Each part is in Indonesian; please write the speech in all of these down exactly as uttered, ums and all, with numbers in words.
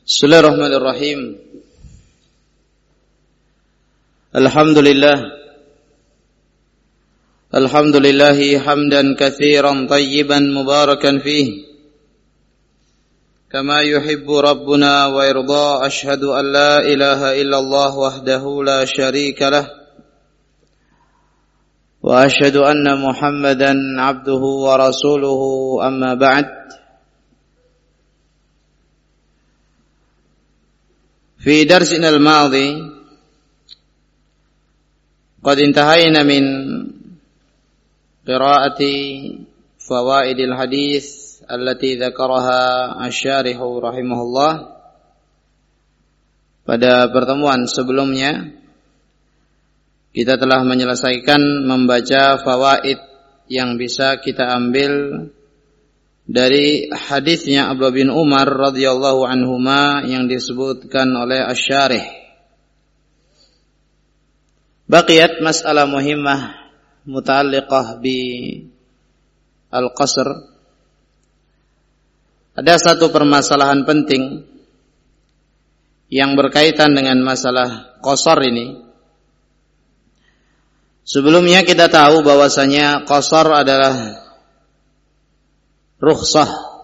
Bismillahirrahmanirrahim. Alhamdulillah. Alhamdulillahi hamdan katsiran tayyiban mubarakan fihi. Kama yuhibbu rabbuna wa yarda. Ashhadu an la ilaha illallah wahdahu la syarika lah. Wa ashhadu anna Muhammadan abduhu wa rasuluhu, amma ba'd. في درسنا الماضي قد انتهينا من قراءة فوائد الحديث التي ذكرها الشارح رحمه الله. Pada pertemuan sebelumnya kita telah menyelesaikan membaca fawaid yang bisa kita ambil dari hadisnya Abdullah bin Umar radhiyallahu anhuma yang disebutkan oleh Asy-Syarih. Baqiyat mas'alah muhimmah muta'alliqah bi al-qasr. Ada satu permasalahan penting yang berkaitan dengan masalah qasar ini. Sebelumnya kita tahu bahwasanya qasar adalah rukhsah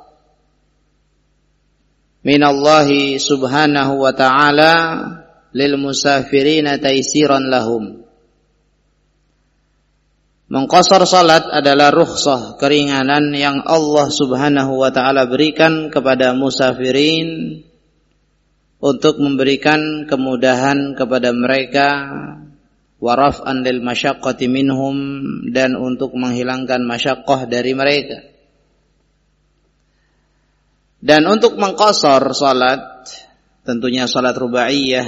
minallahi subhanahu wa ta'ala lil musafirina taisiran lahum. Mengqasar salat adalah rukhsah, keringanan yang Allah subhanahu wa ta'ala berikan kepada musafirin untuk memberikan kemudahan kepada mereka, wa raf'an lil masyaqqati minhum, dan untuk menghilangkan masyaqqah dari mereka. Dan untuk mengqasar salat, tentunya salat rubaiyah,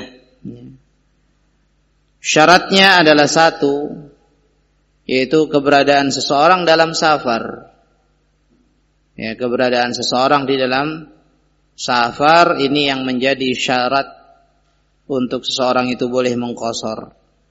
syaratnya adalah satu, yaitu keberadaan seseorang dalam safar. Ya, keberadaan seseorang di dalam safar ini yang menjadi syarat untuk seseorang itu boleh mengqasar.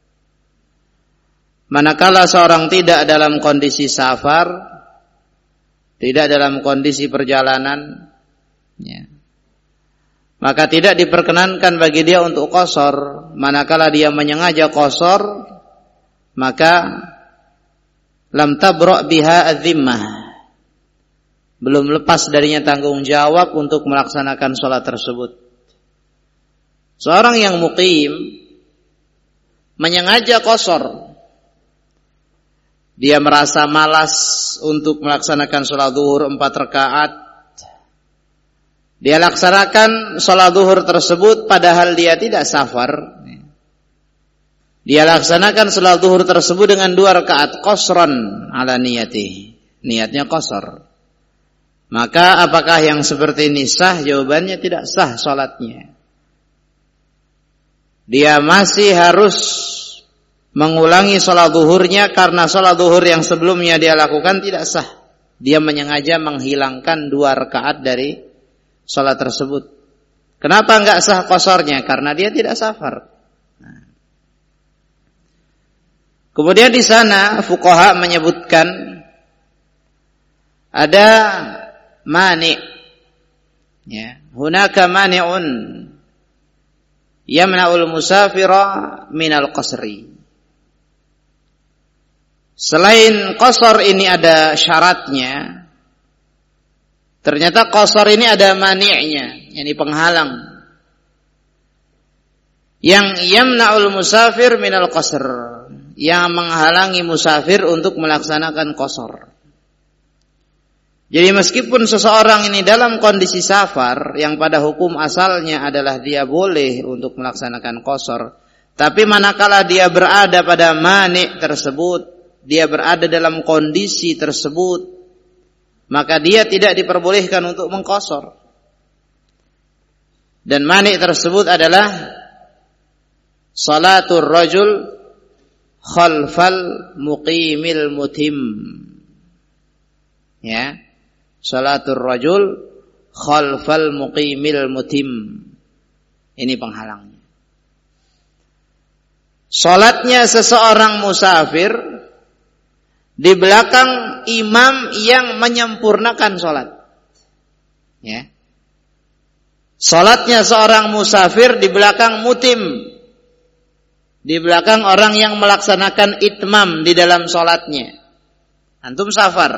Manakala seorang tidak dalam kondisi safar, tidak dalam kondisi perjalanan, ya, maka tidak diperkenankan bagi dia untuk qasar. Manakala dia menyengaja qasar, maka lam tabra' biha adh-dhimmah, belum lepas darinya tanggung jawab untuk melaksanakan salat tersebut. Seorang yang muqim menyengaja qasar, dia merasa malas untuk melaksanakan salat zuhur empat rakaat. Dia laksanakan salat zuhur tersebut padahal dia tidak safar. Dia laksanakan salat zuhur tersebut dengan dua rakaat qasran ala niyati. Niatnya qasar. Maka apakah yang seperti ini sah? Jawabannya tidak sah salatnya. Dia masih harus mengulangi salat zuhurnya karena salat zuhur yang sebelumnya dia lakukan tidak sah. Dia menyengaja menghilangkan dua rakaat dari salat tersebut. Kenapa enggak sah qasarnya? Karena dia tidak safar. Nah. Kemudian di sana fuqaha menyebutkan ada mani'. Ya, hunaka mani'un yamna'ul musafira minal qasri. Selain qasar ini ada syaratnya, ternyata qasar ini ada mani'nya, yakni penghalang. Yang yamna'ul musafir minal qasr, yang menghalangi musafir untuk melaksanakan qasar. Jadi meskipun seseorang ini dalam kondisi safar, yang pada hukum asalnya adalah dia boleh untuk melaksanakan qasar, tapi manakala dia berada pada mani' tersebut, dia berada dalam kondisi tersebut, maka dia tidak diperbolehkan untuk mengqasar. Dan mani' tersebut adalah salatul rajul khalfal muqimil mutim. Ya, salatul rajul khalfal muqimil mutim. Ini penghalangnya. Salatnya seseorang musafir di belakang imam yang menyempurnakan salat. Ya. salatnya seorang musafir di belakang mutim, di belakang orang yang melaksanakan itmam di dalam salatnya. Antum safar,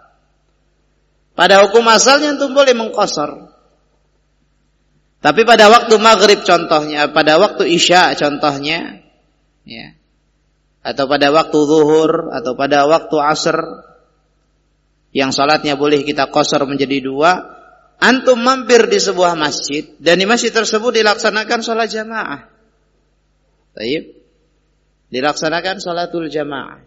pada hukum asalnya antum boleh mengqasar. Tapi pada waktu maghrib contohnya, pada waktu isya contohnya, ya, atau pada waktu zuhur, atau pada waktu asr, yang salatnya boleh kita qasar menjadi dua, antum mampir di sebuah masjid, dan di masjid tersebut dilaksanakan salat jamaah. Baik, dilaksanakan salatul jamaah.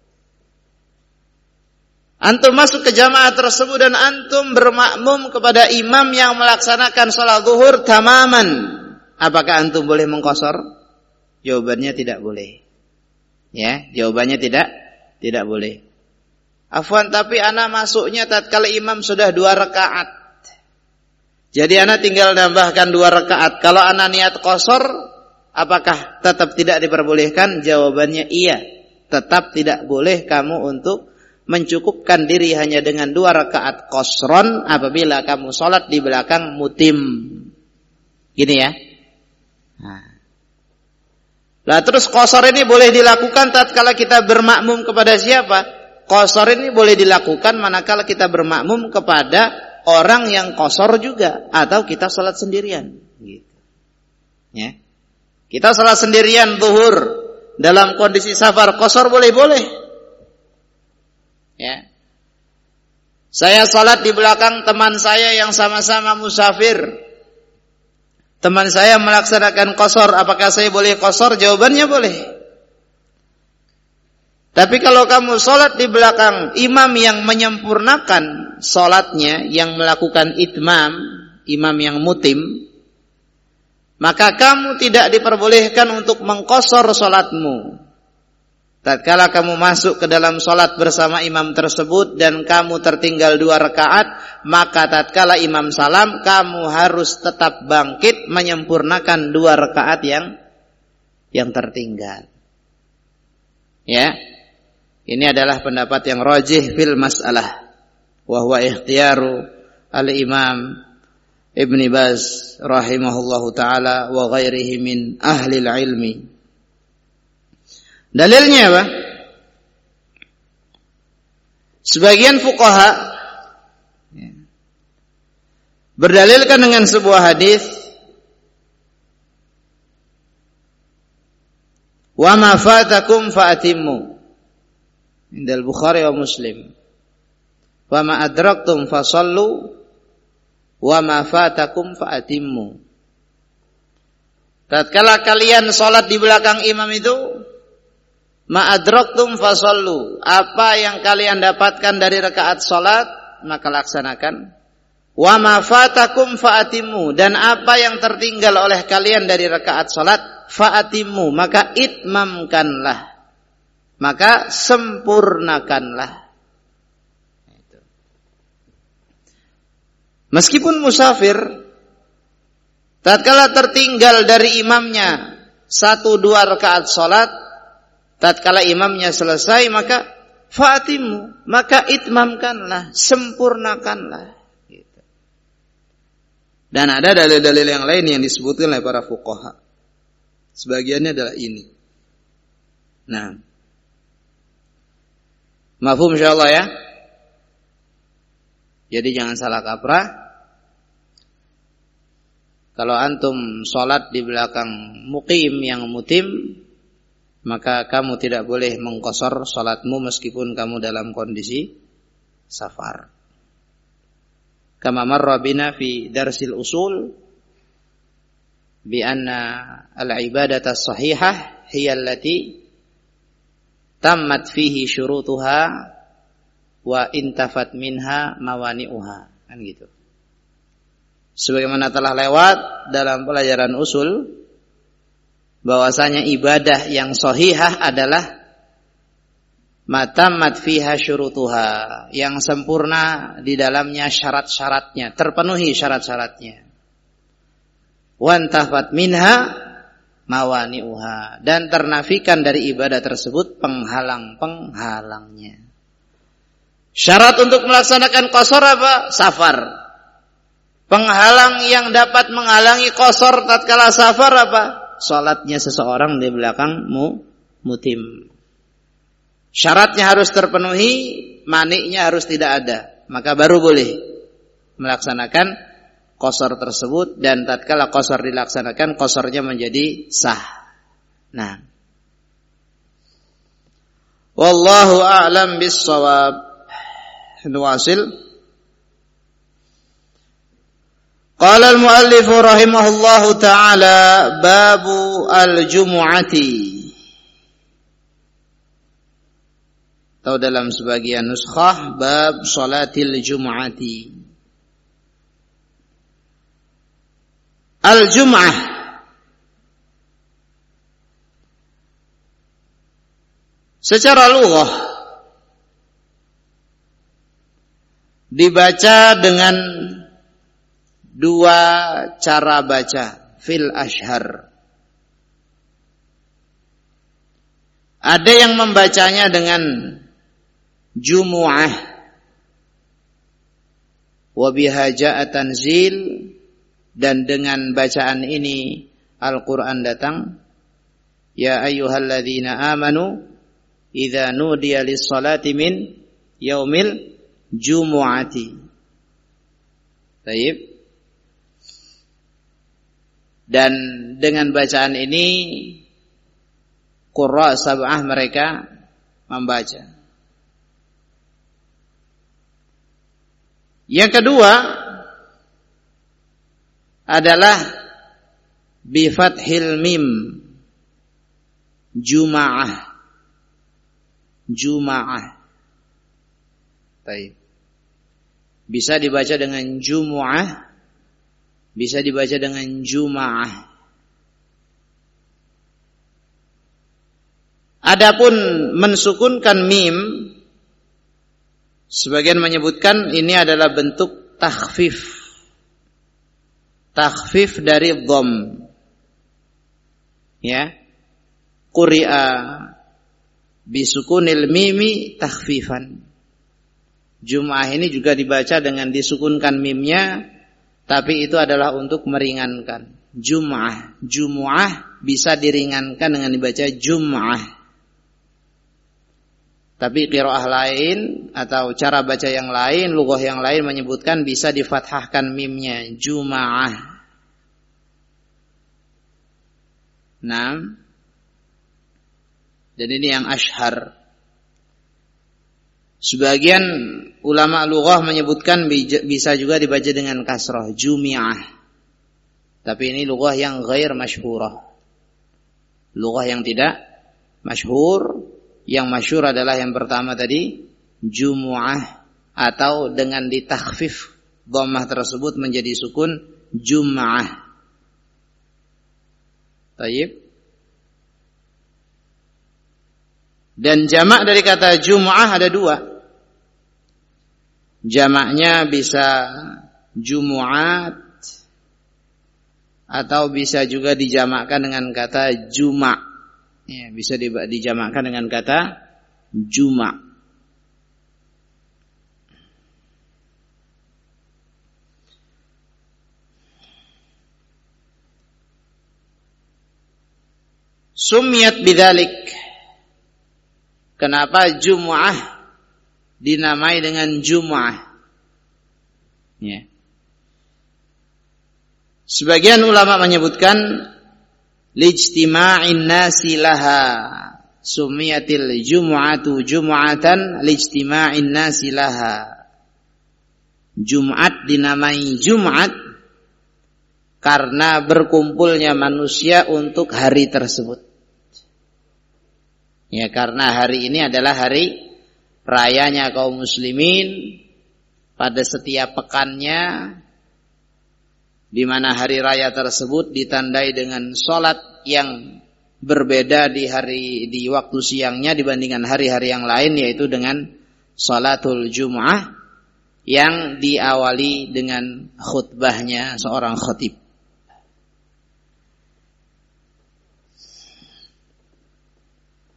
Antum masuk ke jamaah tersebut dan antum bermakmum kepada imam yang melaksanakan salat zuhur tamaman. Apakah antum boleh mengqasar? Jawabannya tidak boleh. Ya, jawabannya tidak tidak boleh. Afwan, tapi ana masuknya tatkala imam sudah dua rakaat. Jadi ana tinggal nambahkan dua rakaat. Kalau ana niat qasar, apakah tetap tidak diperbolehkan? Jawabannya iya. Tetap tidak boleh kamu untuk mencukupkan diri hanya dengan dua rakaat qasron apabila kamu sholat di belakang mutim. Gini ya. Nah. Lah terus qasar ini boleh dilakukan tatkala kita bermakmum kepada siapa? Qasar ini boleh dilakukan manakala kita bermakmum kepada orang yang qasar juga, atau kita sholat sendirian. Gitu. Ya. Kita sholat sendirian zuhur dalam kondisi safar, qasar boleh-boleh. Ya. Saya salat di belakang teman saya yang sama-sama musafir. Teman saya melaksanakan qasar, apakah saya boleh qasar? Jawabannya boleh. Tapi kalau kamu salat di belakang imam yang menyempurnakan salatnya, yang melakukan itmam, imam yang mutim, maka kamu tidak diperbolehkan untuk mengqasar salatmu. Tatkala kamu masuk ke dalam salat bersama imam tersebut dan kamu tertinggal dua rakaat, maka tatkala imam salam, kamu harus tetap bangkit menyempurnakan dua rakaat yang yang tertinggal. Ya. Ini adalah pendapat yang rajih fil mas'alah. Wa huwa ikhtiyaru al-Imam Ibn Baz rahimahullahu taala wa ghairihi min ahli al-ilmi. Dalilnya apa? Sebagian fuqaha berdalilkan dengan sebuah hadis, wa ma fatakum fa'atimmu, indal Bukhari wa Muslim, wa ma adraktum fasallu, wa ma fatakum fa'atimmu. Tatkala kalian salat di belakang imam itu, ma'adraktum fasallu, apa yang kalian dapatkan dari rakaat salat maka laksanakan. Wa ma fatakum fa'atimmu, dan apa yang tertinggal oleh kalian dari rakaat salat fa'atimmu, maka itmamkanlah, maka sempurnakanlah. Meskipun musafir, tatkala tertinggal dari imamnya satu dua rakaat salat, tatkala imamnya selesai, maka fa'atimu, maka itmamkanlah, sempurnakanlah. Gitu. Dan ada dalil-dalil yang lain yang disebutkan oleh para fuqaha. Sebagiannya adalah ini. Nah, mafhum insyaallah ya. Jadi jangan salah kaprah. Kalau antum sholat di belakang muqim yang mutim, maka kamu tidak boleh mengqasar salatmu meskipun kamu dalam kondisi safar. Kama marra bina fi darsil usul bi anna al-ibadata as-sahihah hiya allati tammat fihi syurutuha wa intafat minha mawani'uha, kan gitu. Sebagaimana telah lewat dalam pelajaran usul, bahwasanya ibadah yang sahihah adalah matammat fiha syurutuha, yang sempurna di dalamnya syarat-syaratnya, terpenuhi syarat-syaratnya. Wantafat minha mawani'uha, dan ternafikan dari ibadah tersebut penghalang-penghalangnya. Syarat untuk melaksanakan qasar apa? Safar. Penghalang yang dapat menghalangi qasar tatkala safar apa? Salatnya seseorang di belakang mu, mutim. Syaratnya harus terpenuhi, maniknya harus tidak ada, maka baru boleh melaksanakan qasar tersebut, dan tatkala qasar dilaksanakan, qasarnya menjadi sah. Nah, wallahu a'lam bis-shawab. Nuwasil. Qala al-muallif rahimahullahu ta'ala babu al-jumu'ati. Atau dalam sebagian nuskhah bab salatil jumu'ati. Al-jum'ah secara lughah dibaca dengan dua cara baca fil ashhar. Ada yang membacanya dengan jumu'ah wa biha ja'a tanzil, dan dengan bacaan ini Al-Qur'an datang. Ya ayyuhalladzina amanu idza nudiya lis-salati min yaumil jumu'ati. Baik. Dan dengan bacaan ini qurra sab'ah mereka membaca. Yang kedua adalah bi fathil mim, juma'ah, juma'ah. Baik. Bisa dibaca dengan jumu'ah, bisa dibaca dengan juma'ah. Adapun mensukunkan mim, sebagian menyebutkan ini adalah bentuk takhfif. Takhfif dari dham. Ya. Quri'a bisukunil mimi takhfifan. Jum'ah ini juga dibaca dengan disukunkan mimnya, tapi itu adalah untuk meringankan. Jum'ah, jumu'ah bisa diringankan dengan dibaca jum'ah. Tapi qiraah lain atau cara baca yang lain, lughah yang lain menyebutkan bisa difathahkan mimnya, jum'ah. Nah, dan ini yang ashhar. Sebagian ulama lughah menyebutkan bisa juga dibaca dengan kasrah, jumi'ah. Tapi ini lughah yang ghair masyhurah. Lughah yang tidak masyhur. Yang masyhur adalah yang pertama tadi, jumu'ah, atau dengan ditakhfif dhammah tersebut menjadi sukun, jum'ah. Baik. Dan jamak dari kata jumu'ah ada dua. Jamaknya bisa jumu'at, atau bisa juga dijamakkan dengan kata juma'. Ya, bisa dijamakkan dengan kata juma'. Sumiyat bidzalik. Kenapa jumu'ah dinamai dengan jumu'ah? Ya. Sebagian ulama menyebutkan lijtima'in nasi laha, sumiyatil jumu'atu jumu'atan lijtima'in nasi laha. Jumat dinamai Jumat karena berkumpulnya manusia untuk hari tersebut. Ya, karena hari ini adalah hari rayanya kaum muslimin pada setiap pekannya, di mana hari raya tersebut ditandai dengan sholat yang berbeda di hari di waktu siangnya dibandingkan hari-hari yang lain, yaitu dengan sholatul Jum'ah yang diawali dengan khutbahnya seorang khatib.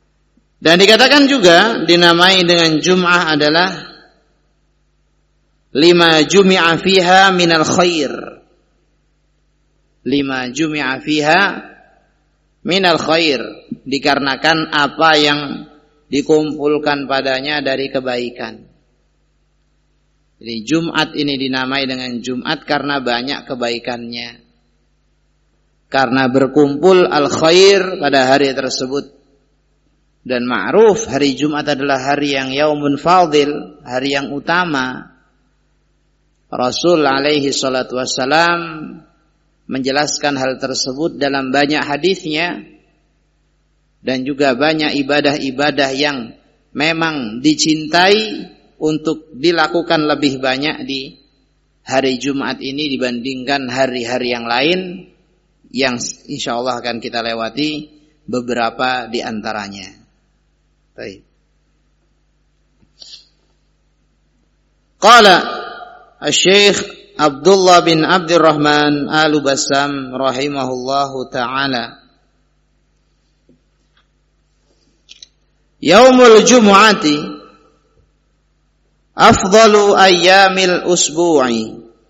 Dan dikatakan juga dinamai dengan Jum'ah adalah lima jumi'a fiha minal khair. Lima jumi'a fiha minal khair, dikarenakan apa yang dikumpulkan padanya dari kebaikan. Jadi Jumat ini dinamai dengan Jumat karena banyak kebaikannya. Karena berkumpul al-khair pada hari tersebut. Dan ma'ruf hari Jumat adalah hari yang yaumun fadil, hari yang utama. Rasul alaihi salatu wassalam menjelaskan hal tersebut dalam banyak hadisnya. Dan juga banyak ibadah-ibadah yang memang dicintai untuk dilakukan lebih banyak di hari Jumat ini dibandingkan hari-hari yang lain yang insyaallah akan kita lewati beberapa di antaranya. Baik. Qala Asy-Syaikh Abdullah bin Abdurrahman Al-Bassam rahimahullahu taala, Yaumul Jumu'ati afdalu ayyamil usbu'i.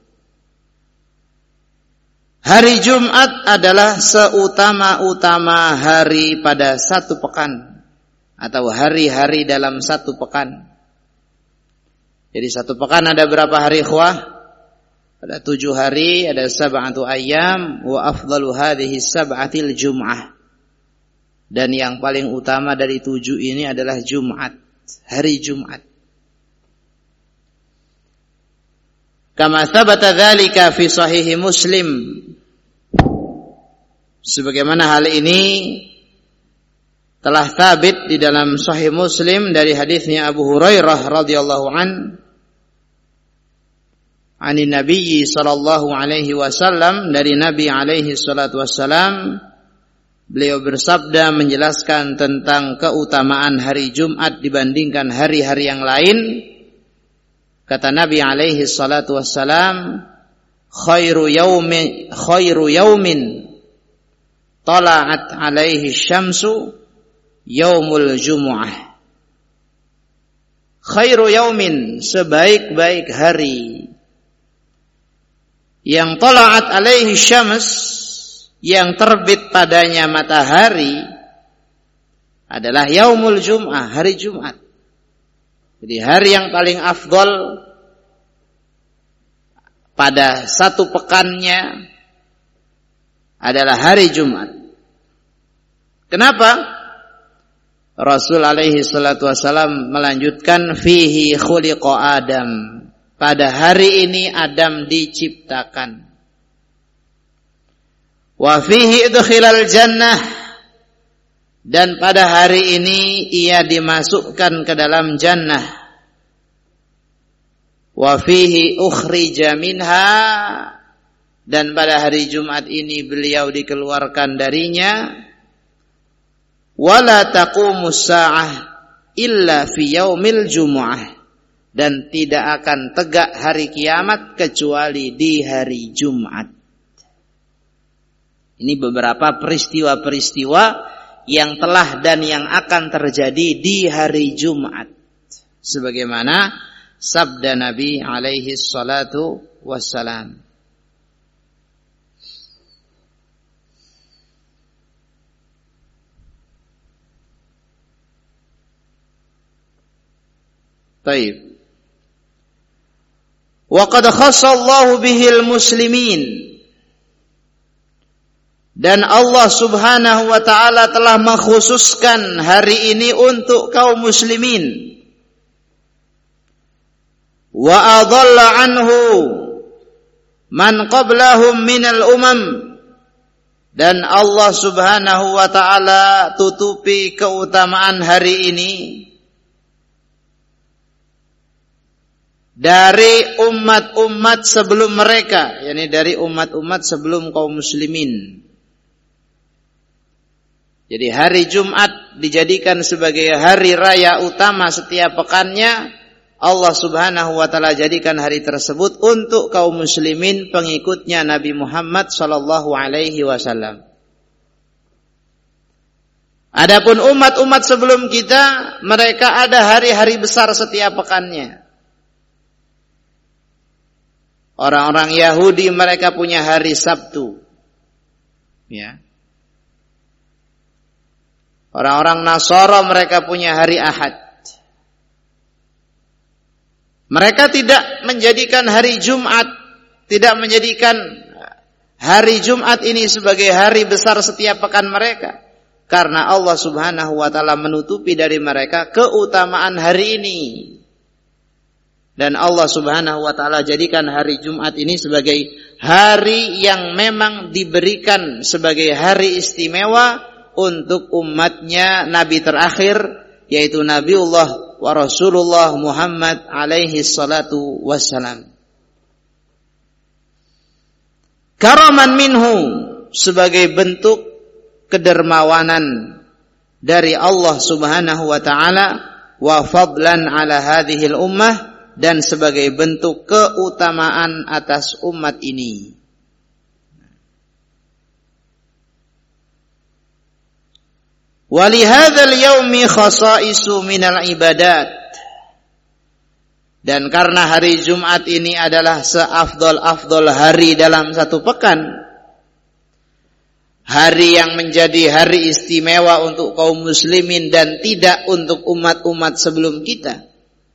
Hari Jumat adalah seutama-utama hari pada satu pekan atau hari-hari dalam satu pekan. Jadi satu pekan ada berapa hari ikhwah? Ada tujuh hari, ada sab'atu ayyam, wa afdalu hadhihi sab'atil jum'ah. Dan yang paling utama dari tujuh ini adalah Jumat, hari Jumat. Kama thabata dzalika fi sahih Muslim. Sebagaimana hal ini telah sabit di dalam sahih Muslim dari hadisnya Abu Hurairah radhiyallahu an anin Nabi sallallahu alaihi wasallam, dari Nabi alaihi salatu wassalam, beliau bersabda menjelaskan tentang keutamaan hari Jumat dibandingkan hari-hari yang lain. Kata Nabi alaihi salatu wassalam, khairu yaumin khairu yaumin tala'at alaihi syamsu yaumul jumu'ah. Khairu yaumin, sebaik-baik hari yang tala'at alaihi syams, yang terbit padanya matahari, adalah yaumul jum'ah, hari Jumat. Jadi hari yang paling afdol pada satu pekannya adalah hari Jumat. Kenapa? Rasul alaihi salatu wassalam melanjutkan, fihi khuliqa Adam. Pada hari ini Adam diciptakan. Wa fihi idkhilal jannah. Dan pada hari ini ia dimasukkan ke dalam jannah. Wa fihi ukhrija minha. Dan pada hari Jumat ini beliau dikeluarkan darinya. Wala taqumus sa'ah illa fi yaumil jumu'ah. Dan tidak akan tegak hari kiamat kecuali di hari Jumat. Ini beberapa peristiwa-peristiwa yang telah dan yang akan terjadi di hari Jumat, sebagaimana sabda Nabi alaihi salatu wassalam. Baik. Wa qad khassallahu bihil muslimin. Dan Allah subhanahu wa ta'ala telah mengkhususkan hari ini untuk kaum muslimin. Wa adalla anhu man qablahum minal umam. Dan Allah subhanahu wa ta'ala tutupi keutamaan hari ini dari umat-umat sebelum mereka, yakni dari umat-umat sebelum kaum muslimin. Jadi hari Jumat dijadikan sebagai hari raya utama setiap pekannya. Allah subhanahu wa ta'ala jadikan hari tersebut untuk kaum muslimin pengikutnya Nabi Muhammad sallallahu alaihi wasallam. Adapun umat-umat sebelum kita, mereka ada hari-hari besar setiap pekannya. Orang-orang Yahudi mereka punya hari Sabtu. Ya. Orang-orang Nasara mereka punya hari Ahad. Mereka tidak menjadikan hari Jumat, tidak menjadikan hari Jumat ini sebagai hari besar setiap pekan mereka. Karena Allah Subhanahu wa ta'ala menutupi dari mereka keutamaan hari ini. Dan Allah Subhanahu wa ta'ala jadikan hari Jumat ini sebagai hari yang memang diberikan sebagai hari istimewa untuk umatnya Nabi terakhir, yaitu Nabiullah wa Rasulullah Muhammad alaihi salatu wassalam. Karaman minhu, sebagai bentuk kedermawanan dari Allah Subhanahu wa ta'ala, wa fadlan ala hadhil ummah, dan sebagai bentuk keutamaan atas umat ini. Wa li hadzal yaumi khasaisu minal ibadat, dan karena hari Jumat ini adalah seafdol-afdol hari dalam satu pekan, hari yang menjadi hari istimewa untuk kaum muslimin dan tidak untuk umat-umat sebelum kita,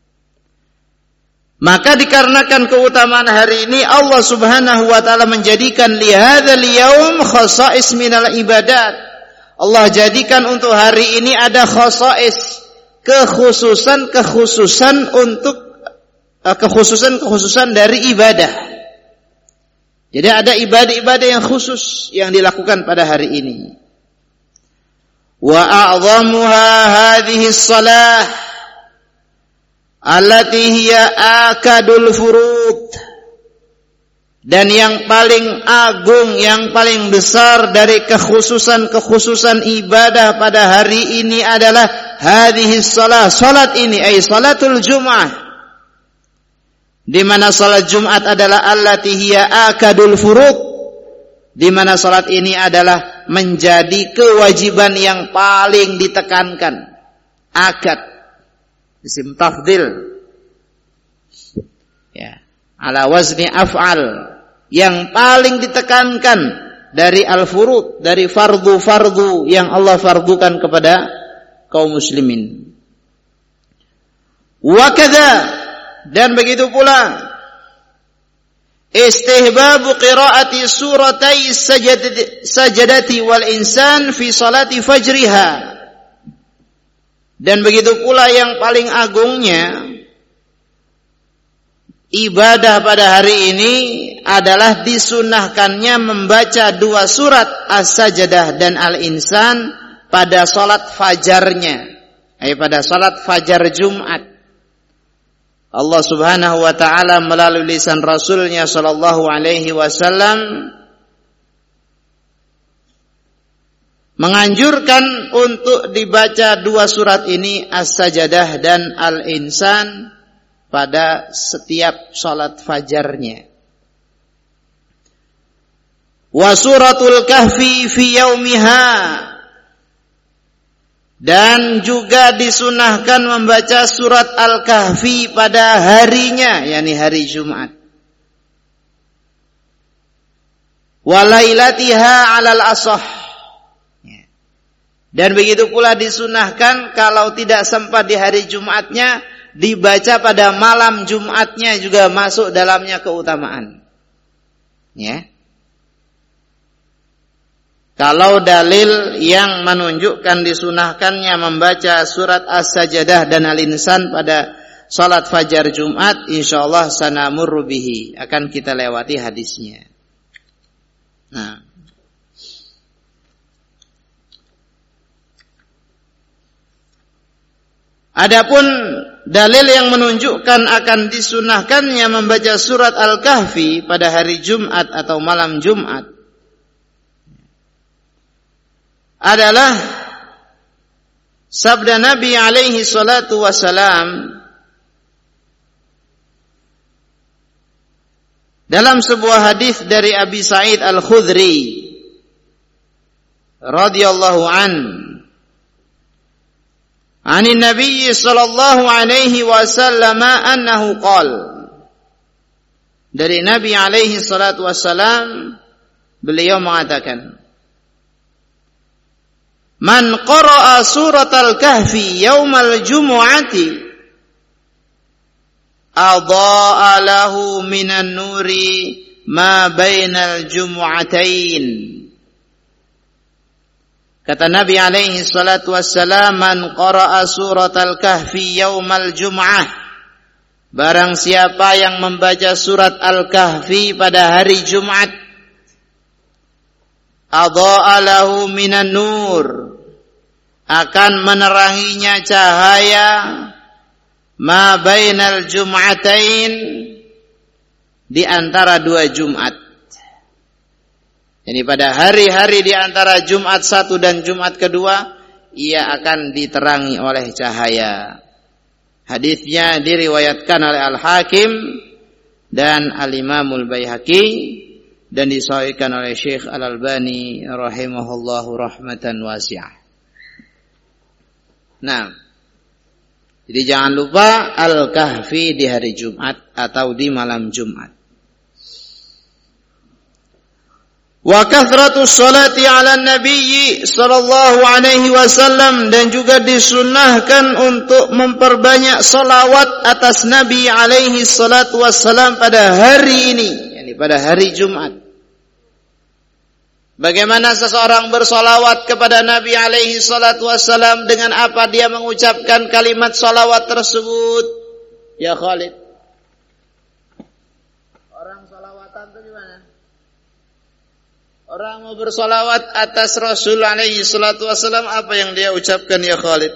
maka dikarenakan keutamaan hari ini Allah Subhanahu wa ta'ala menjadikan li hadzal yaum khasais minal ibadat. Allah jadikan untuk hari ini ada khasais, kekhususan-kekhususan untuk uh, kekhususan-kekhususan dari ibadah. Jadi ada ibadah-ibadah yang khusus yang dilakukan pada hari ini. Wa a'zamuha hadhihi shalah allati hiya akadul furud. Dan yang paling agung, yang paling besar dari kekhususan-kekhususan ibadah pada hari ini adalah hadhihi shalah, salat ini, ay salatul Jum'ah. Di mana salat Jumat adalah allati hiya akadul furud, di mana salat ini adalah menjadi kewajiban yang paling ditekankan. Akad, isim tafdil, ya, ala wazni af'al, yang paling ditekankan dari al-furud, dari fardu-fardu yang Allah fardukan kepada kaum muslimin. Wa kadza, dan begitu pula istihbabu qiraati suratai sajadati wal insan fi salati fajriha. Dan begitu pula yang paling agungnya ibadah pada hari ini adalah disunahkannya membaca dua surat As-Sajdah dan Al-Insan pada salat fajarnya, ay pada salat fajar Jumat. Allah Subhanahu wa ta'ala melalui lisan Rasulnya sallallahu alaihi wasallam menganjurkan untuk dibaca dua surat ini, As-Sajdah dan Al-Insan, pada setiap salat fajarnya. Wa suratul kahfi fi yaumiha, dan juga disunahkan membaca surat Al-Kahfi pada harinya, yakni hari Jumat. Wa lailatiha 'alal ashah, dan begitu pula disunahkan kalau tidak sempat di hari Jumatnya, dibaca pada malam Jumatnya juga masuk dalamnya keutamaan. Ya. Kalau dalil yang menunjukkan disunahkannya membaca surat As-Sajdah dan Al-Insan pada salat fajar Jumat, insyaallah sanamurru bihi, akan kita lewati hadisnya. Nah, adapun dalil yang menunjukkan akan disunahkannya membaca surat Al-Kahfi pada hari Jumat atau malam Jumat adalah sabda Nabi alaihi salatu wassalam dalam sebuah hadis dari Abi Sa'id Al-Khudri radhiyallahu an Anin Nabi sallallahu alaihi wasallam annahu qala, dari Nabi alaihi salatu wassalam, beliau mengatakan, man qara'a suratal kahfi yaumal jumu'ati adha'a lahu minan nuri ma bainal jumu'atain. Kata Nabi alaihi salatu wassalam, man qara'a suratal kahfi yaumal jum'ah, barang siapa yang membaca surat Al-Kahfi pada hari Jumat, adha'a lahu minan nur, akan meneranginya cahaya ma bainal jum'atain, di antara dua Jumat. Jadi pada hari-hari di antara Jumat satu dan Jumat kedua, ia akan diterangi oleh cahaya. Hadisnya diriwayatkan oleh Al-Hakim dan Al-Imamul Baihaqi dan disahihkan oleh Syekh Al-Albani rahimahullahu rahmatan wasi'ah. Nah, jadi jangan lupa Al-Kahfi di hari Jumat atau di malam Jumat. Wa kathratus salati ala nabiyyi sallallahu alaihi wasallam, dan juga disunnahkan untuk memperbanyak salawat atas Nabi alaihi salatu wassalam pada hari ini, yakni pada hari Jumat. Bagaimana seseorang bersolawat kepada Nabi alaihi salatu wassalam, dengan apa dia mengucapkan kalimat salawat tersebut? Ya Khalid, orang salawatan itu gimana? Orang mau bersolawat atas Rasul alaihi salatu wassalam, apa yang dia ucapkan ya Khalid?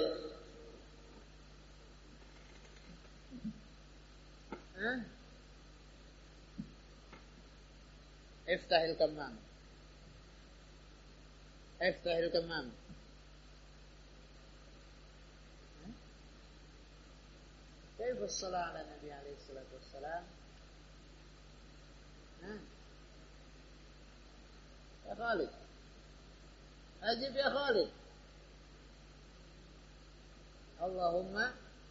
Hah? Iftahil kamam. Iftahil kamam. Kaifa as-salat ala Nabi alaihi salatu wassalam? Hah? Ya Khalid, ajib ya Khalid. Allahumma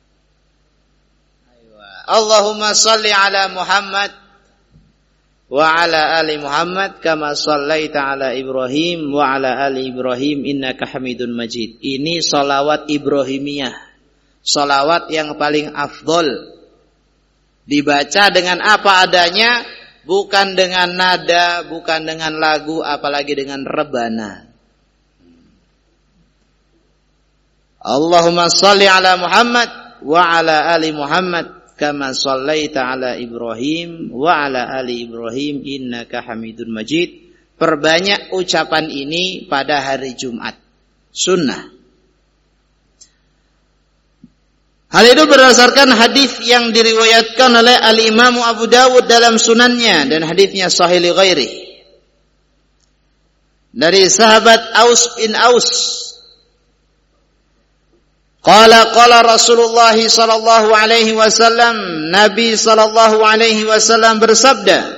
aywa Allahumma salli ala Muhammad wa ala ali Muhammad kama sallaita ala Ibrahim wa ala ali Ibrahim innaka Hamidun Majid. Ini salawat Ibrahimiyah, salawat yang paling afdol, dibaca dengan apa adanya, bukan dengan nada, bukan dengan lagu, apalagi dengan rebana. Allahumma salli ala Muhammad wa ala ali Muhammad kama sallaita ala Ibrahim wa ala ali Ibrahim innaka Hamidun Majid. Perbanyak ucapan ini pada hari Jumat, sunnah. Hal itu berdasarkan hadis yang diriwayatkan oleh Al-Imam Abu Dawud dalam sunannya, dan hadisnya sahih li ghairi. Dari sahabat Aus bin Aus, qala qala Rasulullah sallallahu alaihi wasallam, Nabi sallallahu alaihi wasallam bersabda,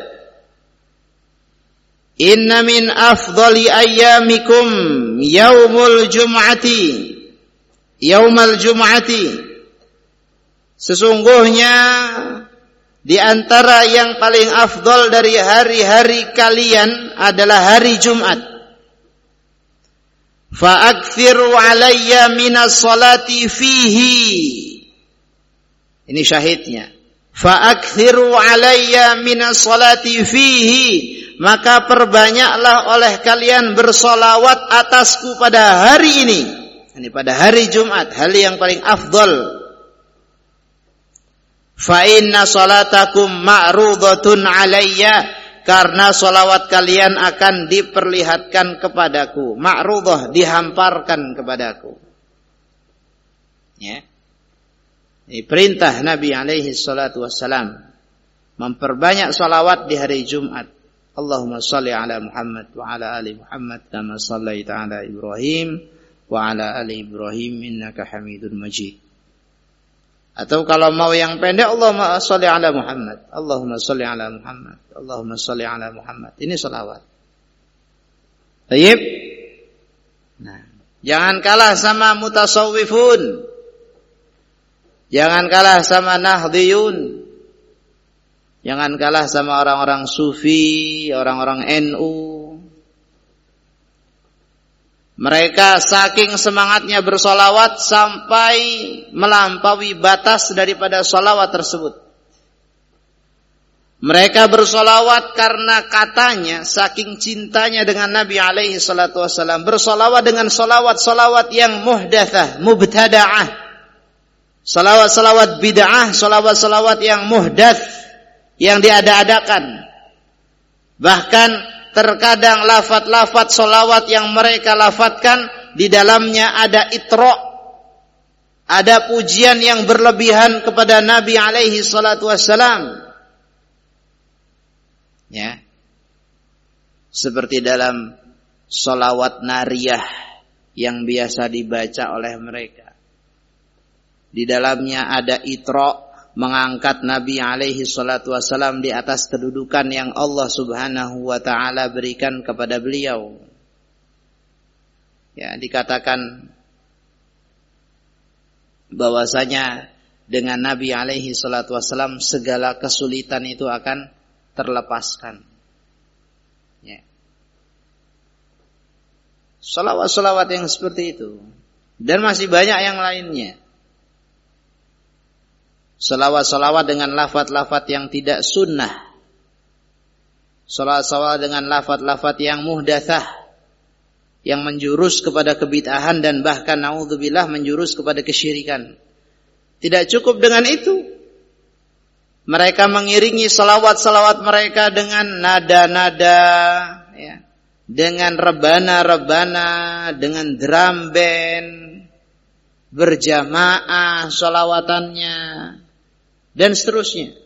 inna min afdali ayyamikum yaumul jum'ati, yaumal jum'ati, sesungguhnya di antara yang paling afdal dari hari-hari kalian adalah hari Jumat. Fa'akthiru alayya minas salati fihi. Ini syahidnya. Fa'akthiru alayya minas salati fihi. Maka perbanyaklah oleh kalian bersolawat atasku pada hari ini. Ini pada hari Jumat, hari yang paling afdal. Fa inna salatakum ma'rudatun alayya, karena salawat kalian akan diperlihatkan kepadaku. Ma'rudah, dihamparkan kepadaku. Ya. Ini perintah Nabi alaihi salatu wassalam, memperbanyak salawat di hari Jumat. Allahumma salli ala Muhammad wa ala ali Muhammad kama sallaita ala Ibrahim wa ala ali Ibrahim innaka Hamidun Majid. Atau kalau mau yang pendek, Allahumma sholli ala Muhammad, Allahumma sholli ala Muhammad, Allahumma sholli ala Muhammad. Ini salawat. Baik. Nah, jangan kalah sama mutasawwifun. Jangan kalah sama nahdiyun. Jangan kalah sama orang-orang sufi, orang-orang N U. Mereka saking semangatnya bersolawat sampai melampaui batas daripada solawat tersebut. Mereka bersolawat karena katanya saking cintanya dengan Nabi alaihi salatu wassalam. Bersolawat dengan solawat-solawat yang muhdatsah, mubtada'ah. Solawat-solawat bid'ah, solawat-solawat yang muhdats, yang diada-adakan. Bahkan terkadang lafaz-lafaz solawat yang mereka lafadzkan di dalamnya ada itra, ada pujian yang berlebihan kepada Nabi alaihi salatu wassalam. Ya, seperti dalam solawat nariyah yang biasa dibaca oleh mereka. Di dalamnya ada itra, mengangkat Nabi alaihi salatu wassalam di atas kedudukan yang Allah subhanahu wa ta'ala berikan kepada beliau. Ya, dikatakan bahwasanya dengan Nabi alaihi salatu wassalam segala kesulitan itu akan terlepaskan. Ya. Salawat-salawat yang seperti itu. Dan masih banyak yang lainnya. Salawat-salawat dengan lafaz-lafaz yang tidak sunnah. Salawat-salawat dengan lafaz-lafaz yang muhdatsah, yang menjurus kepada kebid'ahan dan bahkan naudzubillah menjurus kepada kesyirikan. Tidak cukup dengan itu. Mereka mengiringi salawat-salawat mereka dengan nada-nada, ya, dengan rebana-rebana, dengan drum band, berjamaah salawatannya, dan seterusnya.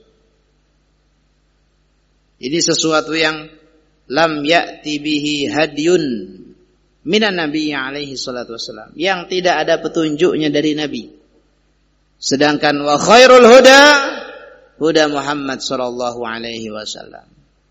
Ini sesuatu yang lam ya'ti bihi hadyun minan nabi alaihi salatu wassalam, yang tidak ada petunjuknya dari Nabi. Sedangkan wa khairul huda huda Muhammad sallallahu alaihi wasallam.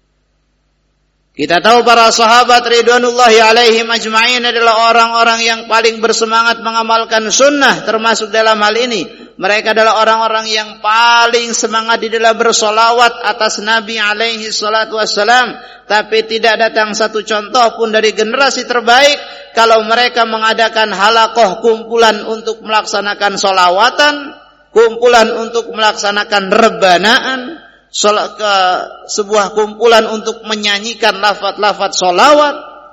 Kita tahu para sahabat ridwanullahi alaihim ajma'in adalah orang-orang yang paling bersemangat mengamalkan sunnah, termasuk dalam hal ini. Mereka adalah orang-orang yang paling semangat di dalam bersolawat atas Nabi alaihi salatu wassalam. Tapi tidak datang satu contoh pun dari generasi terbaik kalau mereka mengadakan halakoh kumpulan untuk melaksanakan solawatan, kumpulan untuk melaksanakan rebanaan, ke sebuah kumpulan untuk menyanyikan lafaz-lafaz solawat.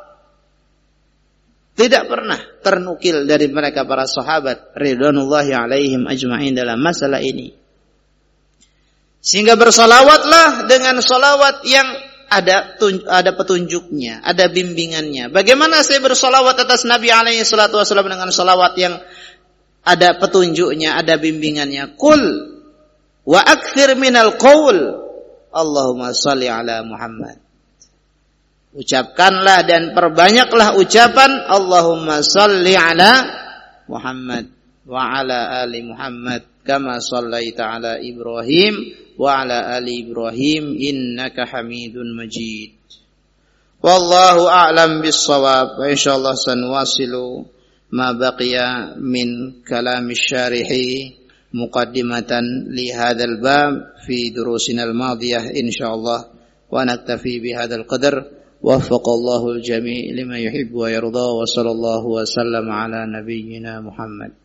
Tidak pernah ternukil dari mereka para sahabat ridwanullahi alaihim ajma'in dalam masalah ini. Sehingga bersolawatlah dengan solawat yang ada ada petunjuknya, ada bimbingannya. Bagaimana saya bersolawat atas Nabi alaihi salatu wasallam dengan solawat yang ada petunjuknya, ada bimbingannya? Qul wa akthir minal qaul Allahumma salli ala Muhammad. Ucapkanlah dan perbanyaklah ucapan Allahumma salli ala Muhammad wa ala ali Muhammad kama sallaita ala Ibrahim wa ala ali Ibrahim innaka Hamidun Majid. Wallahu a'lam bis-shawab. Wa insyaallah sanwasilu ma baqiya min kalam asy-syarihi muqaddimatan li hadzal bab fi durusina al-madiyah insyaallah wa naktafi bi hadzal qadar. Waffaqallahu al-jami' lima yuhibbu wa yarda wa sallallahu wa sallam ala nabiyyina Muhammad.